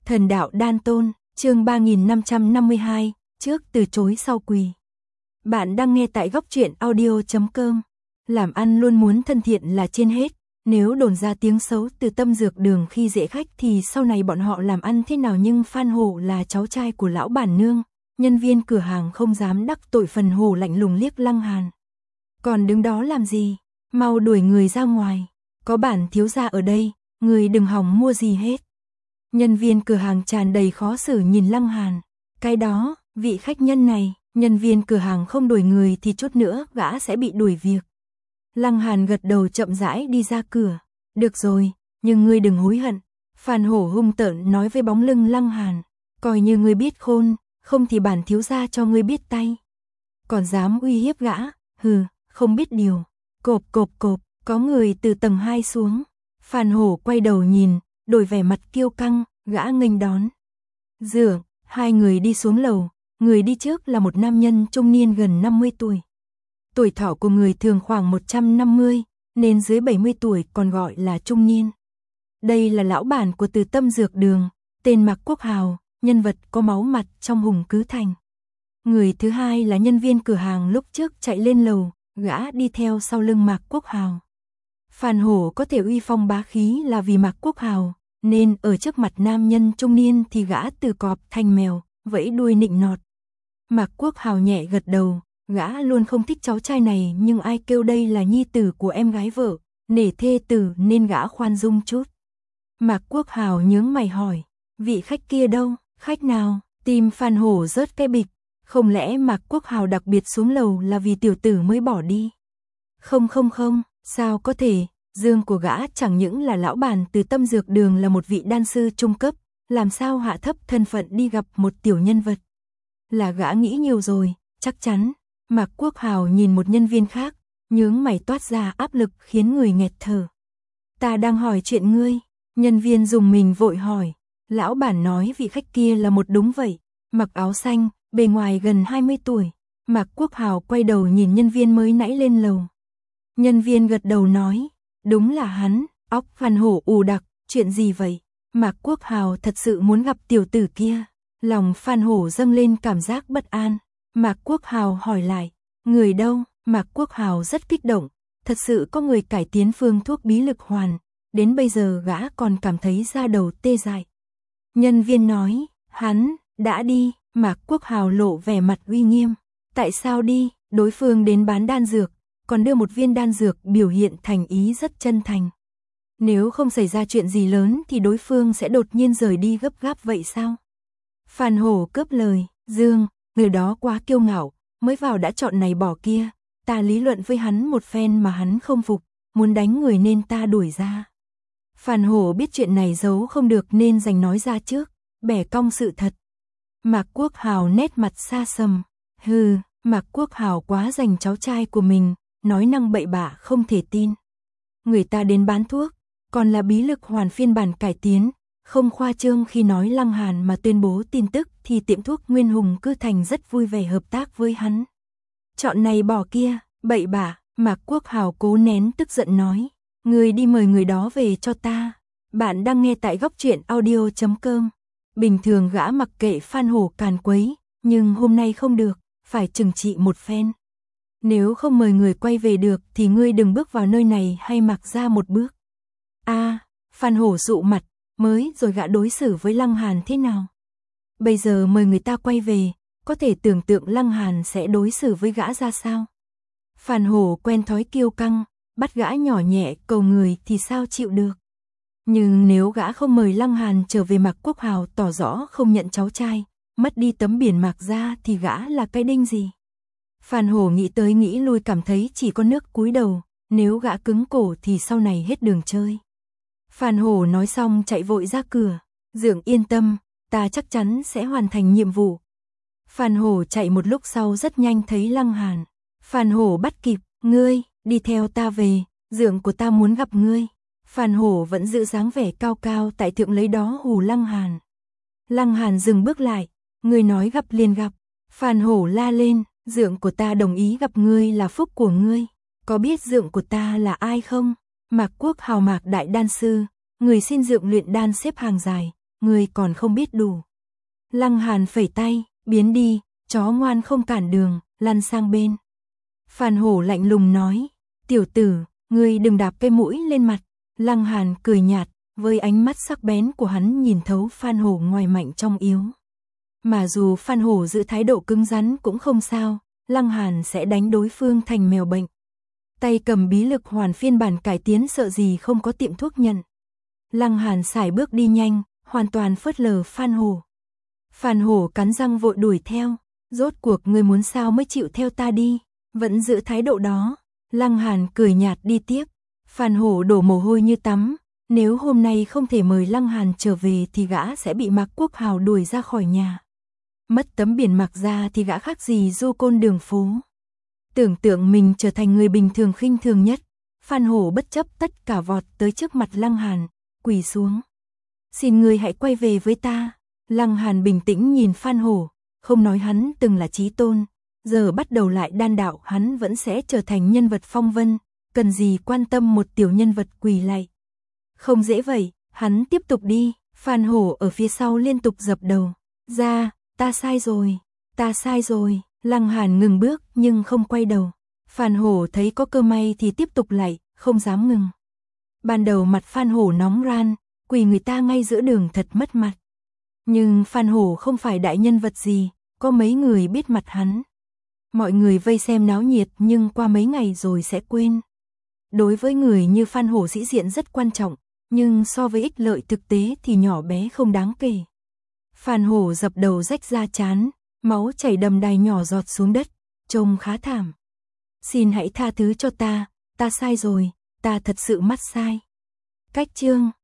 Thần đạo đan tôn, chương 3552, trước từ chối sau quỳ. Bạn đang nghe tại góc truyện audio.com. Làm ăn luôn muốn thân thiện là trên hết, nếu đồn ra tiếng xấu từ Tâm Dược Đường khi dễ khách thì sau này bọn họ làm ăn thế nào, nhưng Phan Hổ là cháu trai của lão bản nương, nhân viên cửa hàng không dám đắc tội. Phần Hổ lạnh lùng liếc Lăng Hàn. Còn đứng đó làm gì, mau đuổi người ra ngoài, có bản thiếu gia ở đây, người đừng hòng mua gì hết. Nhân viên cửa hàng tràn đầy khó xử nhìn Lăng Hàn. Cái đó, vị khách nhân này, nhân viên cửa hàng không đuổi người thì chút nữa gã sẽ bị đuổi việc. Lăng Hàn gật đầu chậm rãi đi ra cửa. Được rồi, nhưng ngươi đừng hối hận. Phan Hổ hung tợn nói với bóng lưng Lăng Hàn. Coi như ngươi biết khôn, không thì bản thiếu gia cho ngươi biết tay. Còn dám uy hiếp gã, hừ, không biết điều. Cộp cộp cộp, có người từ tầng 2 xuống. Phan Hổ quay đầu nhìn, đổi vẻ mặt kiêu căng, gã nghênh đón. Dượng, hai người đi xuống lầu, người đi trước là một nam nhân trung niên gần 50 tuổi. Tuổi thọ của người thường khoảng 150, nên dưới 70 tuổi còn gọi là trung niên. Đây là lão bản của Từ Tâm Dược Đường, tên Mạc Quốc Hào, nhân vật có máu mặt trong Hùng Cứ Thành. Người thứ hai là nhân viên cửa hàng lúc trước chạy lên lầu, gã đi theo sau lưng Mạc Quốc Hào. Phan Hổ có thể uy phong bá khí là vì Mạc Quốc Hào, nên ở trước mặt nam nhân trung niên thì gã từ cọp thành mèo, vẫy đuôi nịnh nọt. Mạc Quốc Hào nhẹ gật đầu, gã luôn không thích cháu trai này, nhưng ai kêu đây là nhi tử của em gái vợ, nể thê tử nên gã khoan dung chút. Mạc Quốc Hào nhướng mày hỏi, vị khách kia đâu, khách nào? Tim Phan Hổ rớt cái bịch, không lẽ Mạc Quốc Hào đặc biệt xuống lầu là vì tiểu tử mới bỏ đi? Không, sao có thể, dương của gã chẳng những là lão bản Từ Tâm Dược Đường là một vị đan sư trung cấp, làm sao hạ thấp thân phận đi gặp một tiểu nhân vật? Là gã nghĩ nhiều rồi, chắc chắn. Mạc Quốc Hào nhìn một nhân viên khác, nhướng mày toát ra áp lực khiến người nghẹt thở. Ta đang hỏi chuyện ngươi. Nhân viên dùng mình vội hỏi. Lão bản nói vị khách kia là một đúng vậy, mặc áo xanh, bề ngoài gần 20 tuổi. Mạc Quốc Hào quay đầu nhìn nhân viên mới nãy lên lầu. Nhân viên gật đầu nói, đúng là hắn. Óc Phan Hổ ù đặc, chuyện gì vậy? Mạc Quốc Hào thật sự muốn gặp tiểu tử kia. Lòng Phan Hổ dâng lên cảm giác bất an. Mạc Quốc Hào hỏi lại, người đâu? Mạc Quốc Hào rất kích động, thật sự có người cải tiến phương thuốc bí lực hoàn, đến bây giờ gã còn cảm thấy da đầu tê dại. Nhân viên nói, hắn đã đi. Mạc Quốc Hào lộ vẻ mặt uy nghiêm. Tại sao đi? Đối phương đến bán đan dược, còn đưa một viên đan dược, biểu hiện thành ý rất chân thành. Nếu không xảy ra chuyện gì lớn thì đối phương sẽ đột nhiên rời đi gấp gáp vậy sao? Phan Hổ cướp lời, Dương, người đó quá kiêu ngạo, mới vào đã chọn này bỏ kia, ta lý luận với hắn một phen mà hắn không phục, muốn đánh người nên ta đuổi ra. Phan Hổ biết chuyện này giấu không được nên đành nói ra trước, bẻ cong sự thật. Mạc Quốc Hào nét mặt xa sầm, hừ, Mạc Quốc Hào quá dành cháu trai của mình, nói năng bậy bạ không thể tin. Người ta đến bán thuốc, còn là bí lực hoàn phiên bản cải tiến, không khoa trương khi nói Lăng Hàn mà tuyên bố tin tức thì tiệm thuốc Nguyên Hùng Cứ Thành rất vui vẻ hợp tác với hắn. Chọn này bỏ kia, bậy bạ. Mạc Quốc Hào cố nén tức giận nói, người đi mời người đó về cho ta. Bạn đang nghe tại góc truyện audio.com. Bình thường gã mặc kệ Phan Hổ càn quấy, nhưng hôm nay không được, phải trừng trị một phen. Nếu không mời người quay về được thì ngươi đừng bước vào nơi này hay mặc ra một bước. Phan Hổ dụ mặt, mới rồi gã đối xử với Lăng Hàn thế nào? Bây giờ mời người ta quay về, có thể tưởng tượng Lăng Hàn sẽ đối xử với gã ra sao? Phan Hổ quen thói kiêu căng, bắt gã nhỏ nhẹ cầu người thì sao chịu được? Nhưng nếu gã không mời Lăng Hàn trở về, Mạc Quốc Hào tỏ rõ không nhận cháu trai, mất đi tấm biển Mạc ra thì gã là cái đinh gì? Phan Hổ nghĩ tới nghĩ lui cảm thấy chỉ có nước cúi đầu, nếu gã cứng cổ thì sau này hết đường chơi. Phan Hổ nói xong chạy vội ra cửa, Dượng yên tâm, ta chắc chắn sẽ hoàn thành nhiệm vụ. Phan Hổ chạy một lúc sau rất nhanh thấy Lăng Hàn. Phan Hổ bắt kịp, ngươi, đi theo ta về, Dượng của ta muốn gặp ngươi. Phan Hổ vẫn giữ dáng vẻ cao cao tại thượng lấy đó hù Lăng Hàn. Lăng Hàn dừng bước lại, ngươi nói gặp liền gặp. Phan Hổ la lên, Dượng của ta đồng ý gặp ngươi là phúc của ngươi. Có biết Dượng của ta là ai không? Mạc Quốc Hào Mạc đại đan sư, người xin Dượng luyện đan xếp hàng dài, ngươi còn không biết đủ. Lăng Hàn phẩy tay, biến đi, chó ngoan không cản đường, lăn sang bên. Phan Hổ lạnh lùng nói, tiểu tử, ngươi đừng đạp cái mũi lên mặt. Lăng Hàn cười nhạt, với ánh mắt sắc bén của hắn nhìn thấu Phan Hổ ngoài mạnh trong yếu. Mà dù Phan Hổ giữ thái độ cứng rắn cũng không sao, Lăng Hàn sẽ đánh đối phương thành mèo bệnh. Tay cầm bí lực hoàn phiên bản cải tiến sợ gì không có tiệm thuốc nhận. Lăng Hàn sải bước đi nhanh, hoàn toàn phớt lờ Phan Hổ. Phan Hổ cắn răng vội đuổi theo, rốt cuộc ngươi muốn sao mới chịu theo ta đi, vẫn giữ thái độ đó. Lăng Hàn cười nhạt đi tiếp, Phan Hổ đổ mồ hôi như tắm, nếu hôm nay không thể mời Lăng Hàn trở về thì gã sẽ bị Mạc Quốc Hào đuổi ra khỏi nhà. Mất tấm biển Mạc ra thì gã khác gì du côn đường phố. Tưởng tượng mình trở thành người bình thường khinh thường nhất, Phan Hổ bất chấp tất cả vọt tới trước mặt Lăng Hàn, quỳ xuống. Xin ngươi hãy quay về với ta. Lăng Hàn bình tĩnh nhìn Phan Hổ, không nói hắn từng là chí tôn, giờ bắt đầu lại đan đạo hắn vẫn sẽ trở thành nhân vật phong vân, cần gì quan tâm một tiểu nhân vật quỳ lạy. Không dễ vậy, hắn tiếp tục đi, Phan Hổ ở phía sau liên tục dập đầu. Ra, ta sai rồi, ta sai rồi. Lăng Hàn ngừng bước nhưng không quay đầu. Phan Hổ thấy có cơ may thì tiếp tục lạy, không dám ngừng. Ban đầu mặt Phan Hổ nóng ran, quỳ người ta ngay giữa đường thật mất mặt. Nhưng Phan Hổ không phải đại nhân vật gì, có mấy người biết mặt hắn. Mọi người vây xem náo nhiệt nhưng qua mấy ngày rồi sẽ quên. Đối với người như Phan Hổ sĩ diện rất quan trọng, nhưng so với ích lợi thực tế thì nhỏ bé không đáng kể. Phan Hổ dập đầu rách da trán, máu chảy đầm đìa nhỏ giọt xuống đất, trông khá thảm. Xin hãy tha thứ cho ta sai rồi, ta thật sự mắc sai. Cách chương